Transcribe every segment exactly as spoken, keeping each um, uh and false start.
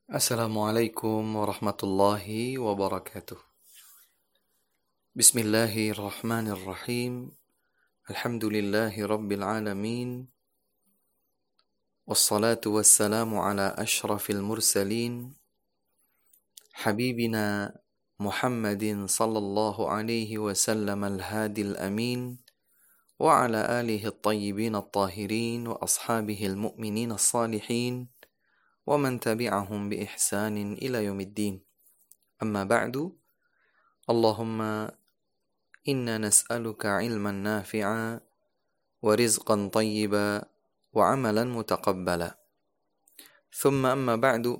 السلام عليكم ورحمة الله وبركاته. بسم الله الرحمن الرحيم. الحمد لله رب العالمين، والصلاة والسلام على أشرف المرسلين حبيبنا محمد صلى الله عليه وسلم الهادي الأمين، وعلى آله الطيبين الطاهرين وأصحابه المؤمنين الصالحين ومن تبعهم بإحسان إلى يوم الدين. أما بعد، اللهم إنا نسألك علما نافعا ورزقا طيبا وعملا متقبلا. ثم أما بعد،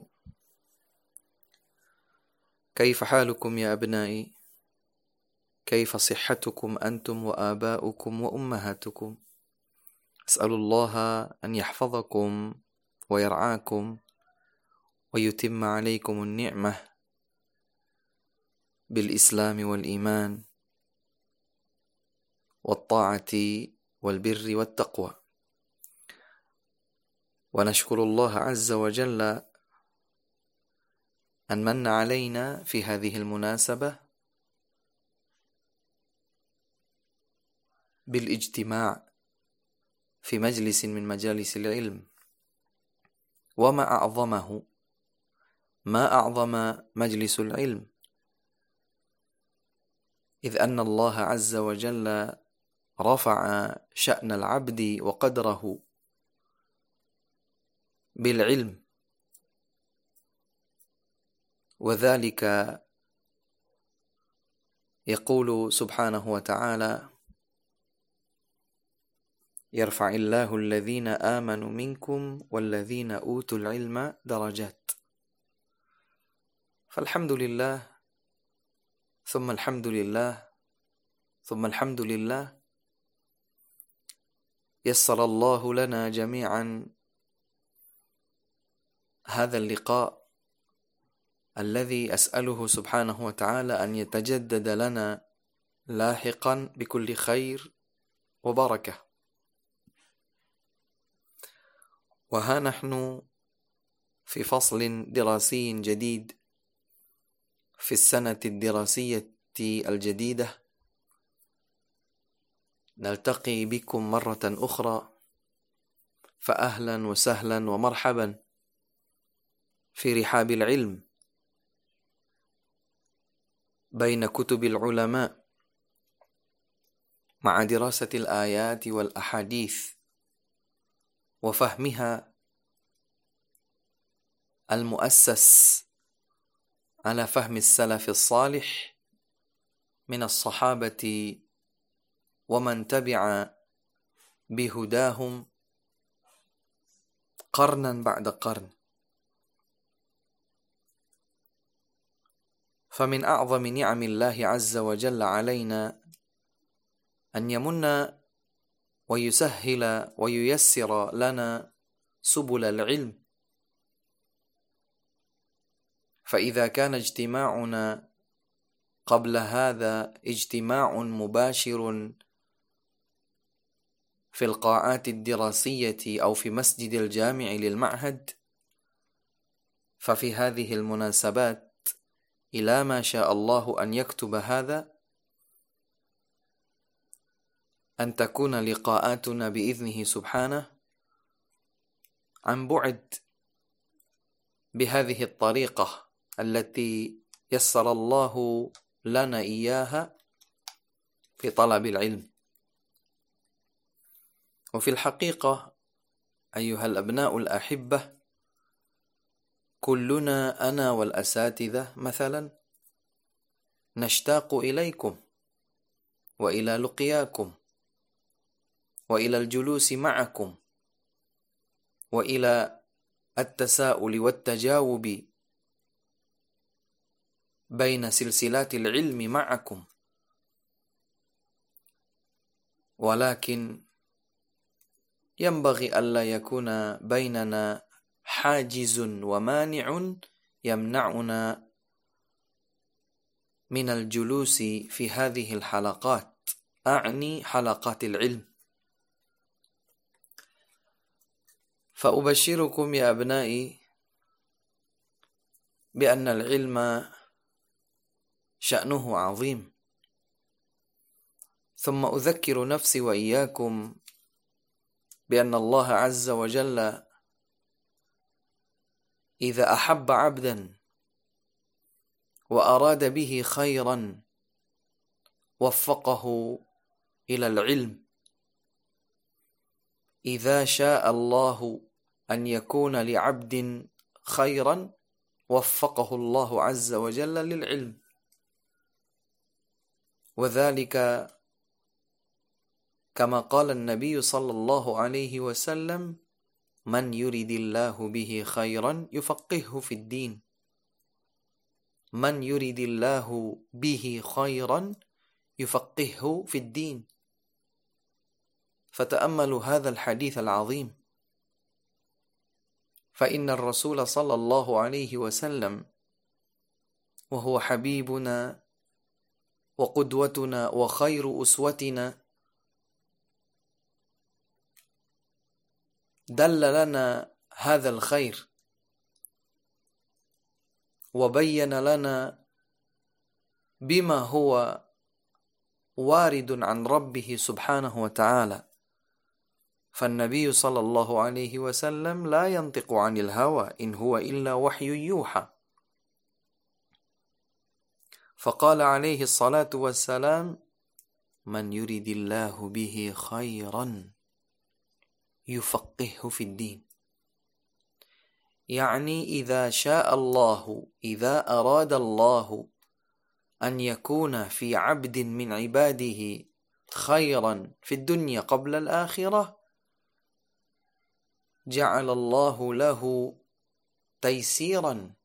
كيف حالكم يا أبنائي؟ كيف صحتكم أنتم وآباؤكم وأمهاتكم؟ أسأل الله أن يحفظكم ويرعاكم ويتم عليكم النعمة بالإسلام والإيمان والطاعة والبر والتقوى. ونشكر الله عز وجل أن من علينا في هذه المناسبة بالاجتماع في مجلس من مجالس العلم، وما أعظمه ما أعظم مجلس العلم، إذ أن الله عز وجل رفع شأن العبد وقدره بالعلم، وذلك يقول سبحانه وتعالى: يرفع الله الذين آمنوا منكم والذين أوتوا العلم درجات. فالحمد لله ثم الحمد لله ثم الحمد لله، يسر الله لنا جميعا هذا اللقاء الذي أسأله سبحانه وتعالى أن يتجدد لنا لاحقا بكل خير وبركة. وها نحن في فصل دراسي جديد في السنة الدراسية الجديدة، نلتقي بكم مرة أخرى، فأهلا وسهلا ومرحبا في رحاب العلم بين كتب العلماء، مع دراسة الآيات والأحاديث وفهمها المؤسس على فهم السلف الصالح من الصحابة ومن تبع بهداهم قرنا بعد قرن. فمن أعظم نعم الله عز وجل علينا أن يمن ويسهل وييسر لنا سبل العلم. فإذا كان اجتماعنا قبل هذا اجتماع مباشر في القاعات الدراسية أو في مسجد الجامع للمعهد، ففي هذه المناسبات إلى ما شاء الله أن يكتب هذا أن تكون لقاءاتنا بإذنه سبحانه عن بعد بهذه الطريقة التي يسر الله لنا إياها في طلب العلم. وفي الحقيقة أيها الأبناء الأحبة، كلنا أنا والأساتذة مثلا نشتاق إليكم وإلى لقياكم وإلى الجلوس معكم وإلى التساؤل والتجاوب بين سلسلات العلم معكم، ولكن ينبغي ألا يكون بيننا حاجز ومانع يمنعنا من الجلوس في هذه الحلقات، أعني حلقات العلم. فأبشركم يا أبنائي بأن العلم شأنه عظيم، ثم أذكر نفسي وإياكم بأن الله عز وجل إذا أحب عبدا وأراد به خيرا وفقه إلى العلم. إذا شاء الله أن يكون لعبد خيرا وفقه الله عز وجل للعلم، وذلك كما قال النبي صلى الله عليه وسلم: من يرد الله به خيرا يفقهه في الدين. من يرد الله به خيرا يفقهه في الدين. فتأملوا هذا الحديث العظيم، فإن الرسول صلى الله عليه وسلم وهو حبيبنا وقدوتنا وخير أسوتنا دل لنا هذا الخير وبين لنا بما هو وارد عن ربه سبحانه وتعالى. فالنبي صلى الله عليه وسلم لا ينطق عن الهوى إن هو إلا وحي يوحى. فقال عليه الصلاة والسلام: من يرد الله به خيرا يفقهه في الدين. يعني إذا شاء الله، إذا أراد الله أن يكون في عبد من عباده خيرا في الدنيا قبل الآخرة، جعل الله له تيسيرا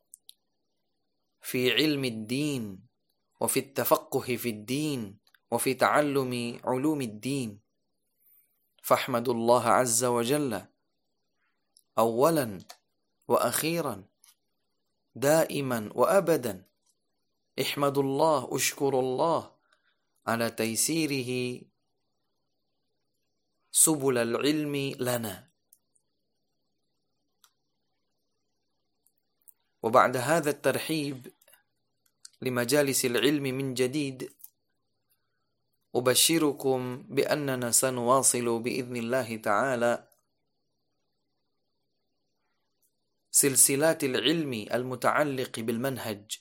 في علم الدين وفي التفقه في الدين وفي تعلم علوم الدين. فاحمدوا الله عز وجل أولا وأخيرا دائما وأبدا. احمدوا الله، اشكروا الله على تيسيره سبل العلم لنا. وبعد هذا الترحيب لمجالس العلم من جديد، أبشركم بأننا سنواصل بإذن الله تعالى سلسلات العلم المتعلق بالمنهج.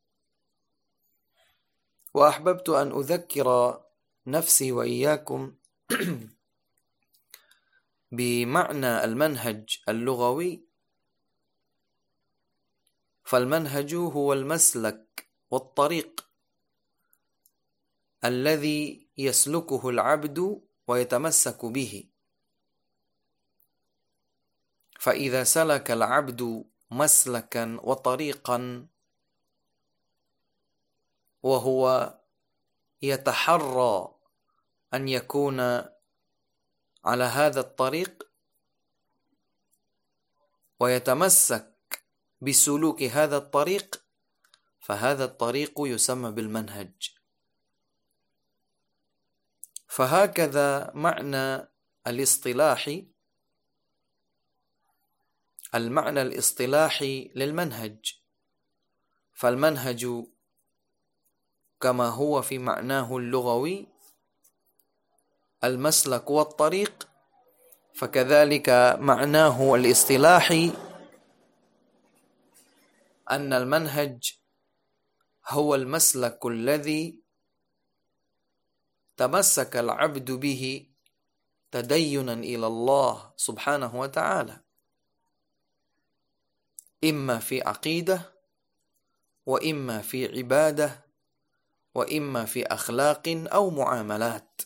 وأحببت أن أذكر نفسي وإياكم بمعنى المنهج اللغوي. فالمنهج هو المسلك والطريق الذي يسلكه العبد ويتمسك به. فإذا سلك العبد مسلكا وطريقا وهو يتحرى أن يكون على هذا الطريق ويتمسك بسلوك هذا الطريق، فهذا الطريق يسمى بالمنهج. فهكذا معنى الاصطلاحي، المعنى الاصطلاحي للمنهج. فالمنهج كما هو في معناه اللغوي المسلك والطريق، فكذلك معناه الاصطلاحي أن المنهج هو المسلك الذي تمسك العبد به تدينا إلى الله سبحانه وتعالى، إما في عقيدة وإما في عبادة وإما في أخلاق أو معاملات.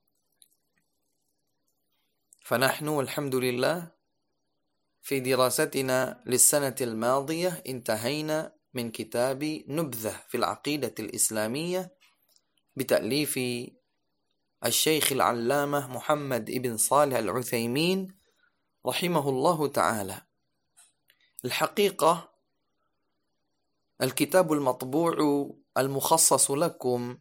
فنحن والحمد لله في دراستنا للسنة الماضية انتهينا من كتاب نبذة في العقيدة الإسلامية بتأليف الشيخ العلامة محمد ابن صالح العثيمين رحمه الله تعالى. الحقيقة الكتاب المطبوع المخصص لكم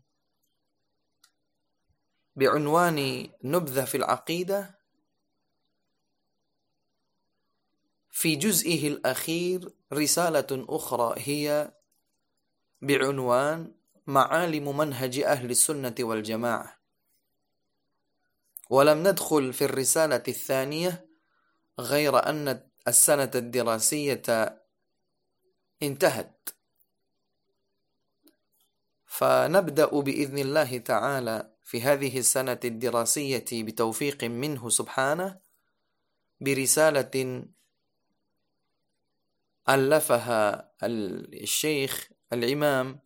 بعنوان نبذة في العقيدة في جزئه الأخير رسالة أخرى هي بعنوان معالم منهج أهل السنة والجماعة، ولم ندخل في الرسالة الثانية غير أن السنة الدراسية انتهت، فنبدأ بإذن الله تعالى في هذه السنة الدراسية بتوفيق منه سبحانه برسالة ألفها الشيخ الإمام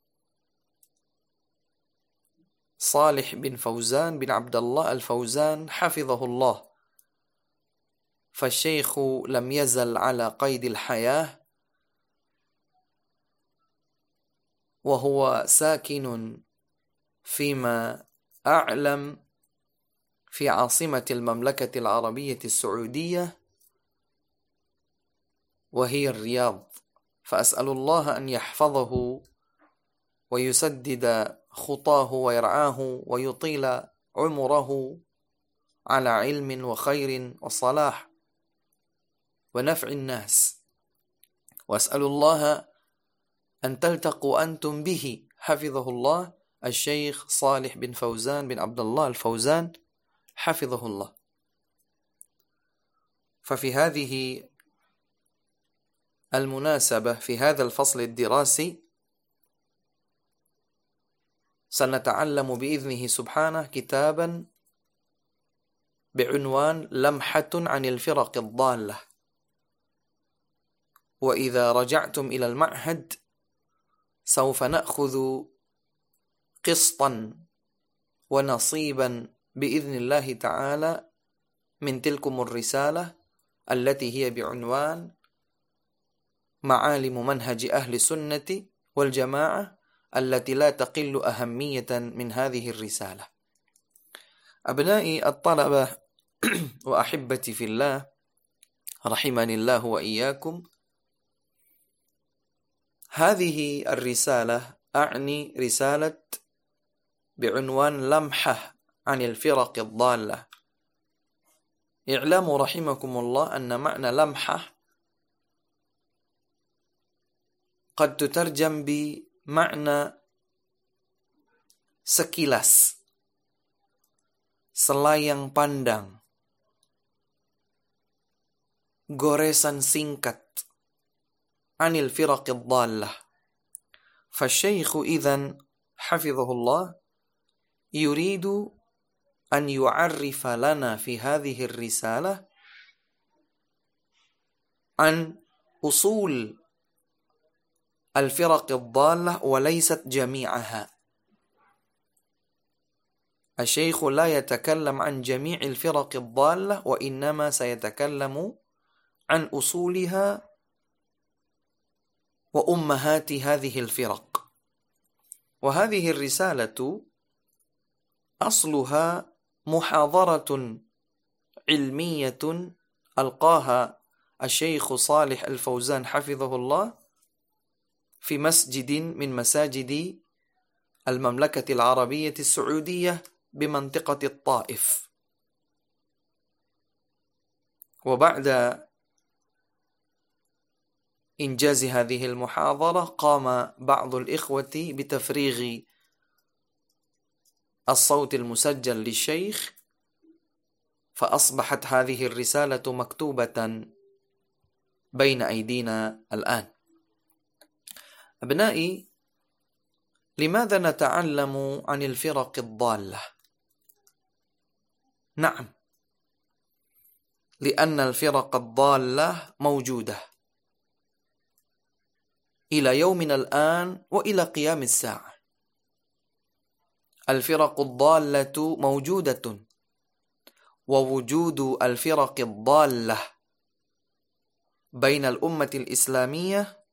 صالح بن فوزان بن عبد الله الفوزان حفظه الله. فالشيخ لم يزل على قيد الحياة، وهو ساكن فيما أعلم في عاصمة المملكة العربية السعودية وهي الرياض، فأسأل الله أن يحفظه ويسدد خطاه ويرعاه ويطيل عمره على علم وخير وصلاح ونفع الناس، وأسأل الله أن تلتقوا أنتم به حفظه الله الشيخ صالح بن فوزان بن عبد الله الفوزان حفظه الله. ففي هذه المناسبة في هذا الفصل الدراسي سنتعلم بإذنه سبحانه كتابا بعنوان لمحة عن الفرق الضالة. وإذا رجعتم إلى المعهد سوف نأخذ قسطا ونصيبا بإذن الله تعالى من تلكم الرسالة التي هي بعنوان معالم منهج أهل السنة والجماعة، التي لا تقل أهمية من هذه الرسالة. أبنائي الطلبة وأحبتي في الله رحمني الله وإياكم، هذه الرسالة أعني رسالة بعنوان لمحة عن الفرق الضالة. اعلموا رحمكم الله أن معنى لمحة قد تترجم بمعنى sekilas, selayang pandang, goresan singkat, anil firaqid dhallah. فالشيخ إذن حفظه الله يريد أن يعرف لنا في هذه الرسالة عن أصول الفرق الضالة وليست جميعها. الشيخ لا يتكلم عن جميع الفرق الضالة، وإنما سيتكلم عن أصولها وأمهات هذه الفرق. وهذه الرسالة أصلها محاضرة علمية ألقاها الشيخ صالح الفوزان حفظه الله في مسجد من مساجد المملكة العربية السعودية بمنطقة الطائف. وبعد إنجاز هذه المحاضرة قام بعض الإخوة بتفريغ الصوت المسجل للشيخ، فأصبحت هذه الرسالة مكتوبة بين أيدينا الآن. أبنائي، لماذا نتعلم عن الفرق الضالة؟ نعم، لأن الفرق الضالة موجودة إلى يومنا الآن وإلى قيام الساعة. الفرق الضالة موجودة، ووجود الفرق الضالة بين الأمة الإسلامية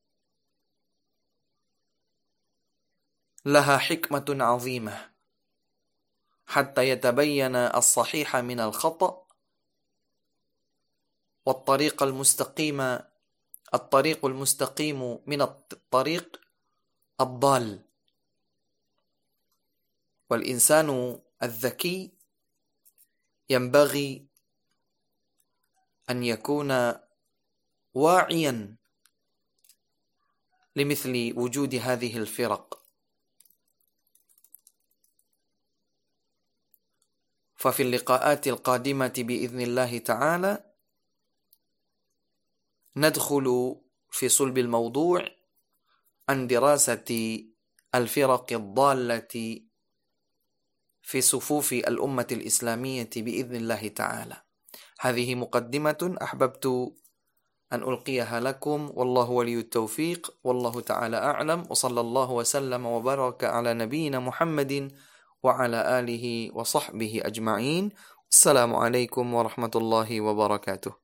لها حكمة عظيمة حتى يتبين الصحيح من الخطأ، والطريق المستقيم الطريق المستقيم من الطريق الضال. والإنسان الذكي ينبغي أن يكون واعيا لمثل وجود هذه الفرق. ففي اللقاءات القادمة بإذن الله تعالى ندخل في صلب الموضوع عن دراسة الفرق الضالة في صفوف الأمة الإسلامية بإذن الله تعالى. هذه مقدمة أحببت أن ألقيها لكم، والله ولي التوفيق، والله تعالى أعلم، وصلى الله وسلم وبارك على نبينا محمد وعلى آله وصحبه أجمعين. السلام عليكم ورحمة الله وبركاته.